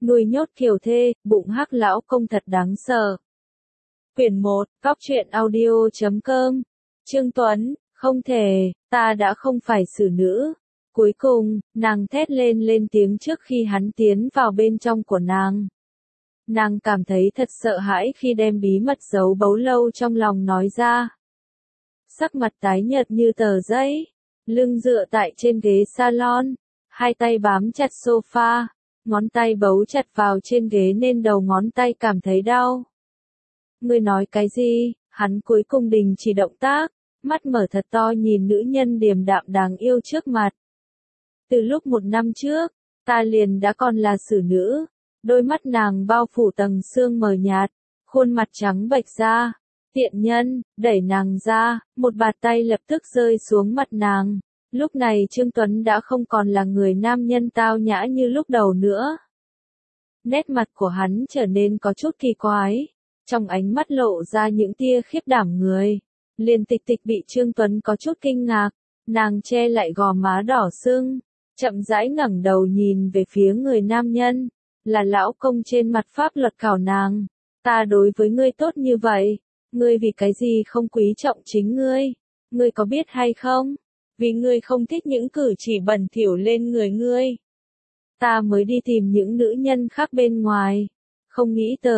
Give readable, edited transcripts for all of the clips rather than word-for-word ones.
nuôi nhốt kiều thê, bụng hắc lão công thật đáng sợ. Quyển 1, Góc truyện audio.com. Trương Tuấn, không thể, ta đã không phải xử nữ. Cuối cùng, nàng thét lên tiếng trước khi hắn tiến vào bên trong của nàng. Nàng cảm thấy thật sợ hãi khi đem bí mật giấu bấy lâu trong lòng nói ra. Sắc mặt tái nhợt như tờ giấy, lưng dựa tại trên ghế salon, hai tay bám chặt sofa, ngón tay bấu chặt vào trên ghế nên đầu ngón tay cảm thấy đau. Ngươi nói cái gì? Hắn cuối cùng đình chỉ động tác, mắt mở thật to nhìn nữ nhân điềm đạm đáng yêu trước mặt. Từ lúc 1 năm trước, ta liền đã còn là xử nữ, đôi mắt nàng bao phủ tầng sương mờ nhạt, khuôn mặt trắng bệch ra. Tiện nhân, đẩy nàng ra, một bàn tay lập tức rơi xuống mặt nàng. Lúc này Trương Tuấn đã không còn là người nam nhân tao nhã như lúc đầu nữa. Nét mặt của hắn trở nên có chút kỳ quái, trong ánh mắt lộ ra những tia khiếp đảm người. Liên Tịch Tịch bị Trương Tuấn có chút kinh ngạc, nàng che lại gò má đỏ sưng, chậm rãi ngẩng đầu nhìn về phía người nam nhân, là lão công trên mặt pháp luật khảo nàng. Ta đối với ngươi tốt như vậy, ngươi vì cái gì không quý trọng chính ngươi? Ngươi có biết hay không? Vì ngươi không thích những cử chỉ bẩn thỉu lên người ngươi. Ta mới đi tìm những nữ nhân khác bên ngoài. Không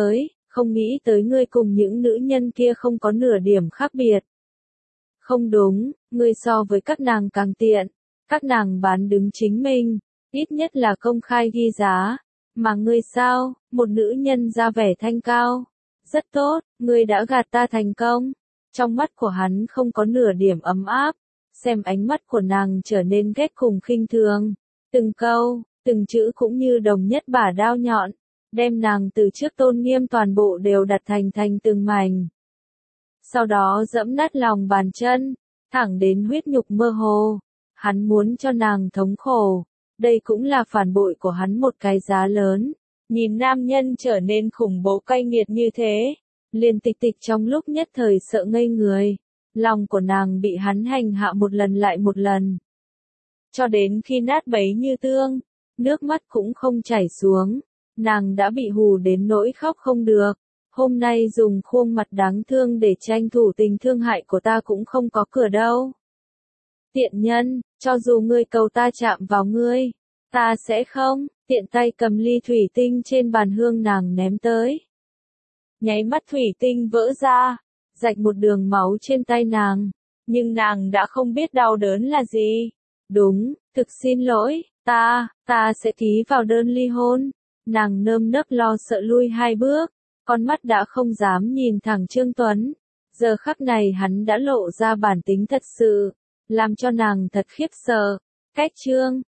nghĩ tới ngươi cùng những nữ nhân kia không có nửa điểm khác biệt. Không đúng, ngươi so với các nàng càng tiện. Các nàng bán đứng chính mình, ít nhất là công khai ghi giá. Mà ngươi sao, một nữ nhân ra vẻ thanh cao. Rất tốt, ngươi đã gạt ta thành công. Trong mắt của hắn không có nửa điểm ấm áp, xem ánh mắt của nàng trở nên ghét cùng khinh thường. Từng câu, từng chữ cũng như đồng nhất bả đao nhọn, đem nàng từ trước tôn nghiêm toàn bộ đều đặt thành từng mảnh. Sau đó dẫm nát lòng bàn chân, thẳng đến huyết nhục mơ hồ. Hắn muốn cho nàng thống khổ. Đây cũng là phản bội của hắn một cái giá lớn. Nhìn nam nhân trở nên khủng bố cay nghiệt như thế, Liên Tịch Tịch trong lúc nhất thời sợ ngây người. Lòng của nàng bị hắn hành hạ một lần lại một lần. Cho đến khi nát bấy như tương, nước mắt cũng không chảy xuống. Nàng đã bị hù đến nỗi khóc không được. Hôm nay dùng khuôn mặt đáng thương để tranh thủ tình thương hại của ta cũng không có cửa đâu. Tiện nhân, cho dù ngươi cầu ta chạm vào ngươi, ta sẽ không. Tiện tay cầm ly thủy tinh trên bàn hương nàng ném tới. Nháy mắt thủy tinh vỡ ra, rạch một đường máu trên tay nàng. Nhưng nàng đã không biết đau đớn là gì. Đúng, thực xin lỗi, ta sẽ ký vào đơn ly hôn. Nàng nơm nớp lo sợ lui 2 bước, con mắt đã không dám nhìn thẳng Trương Tuấn. Giờ khắc này hắn đã lộ ra bản tính thật sự, làm cho nàng thật khiếp sợ. Cách Trương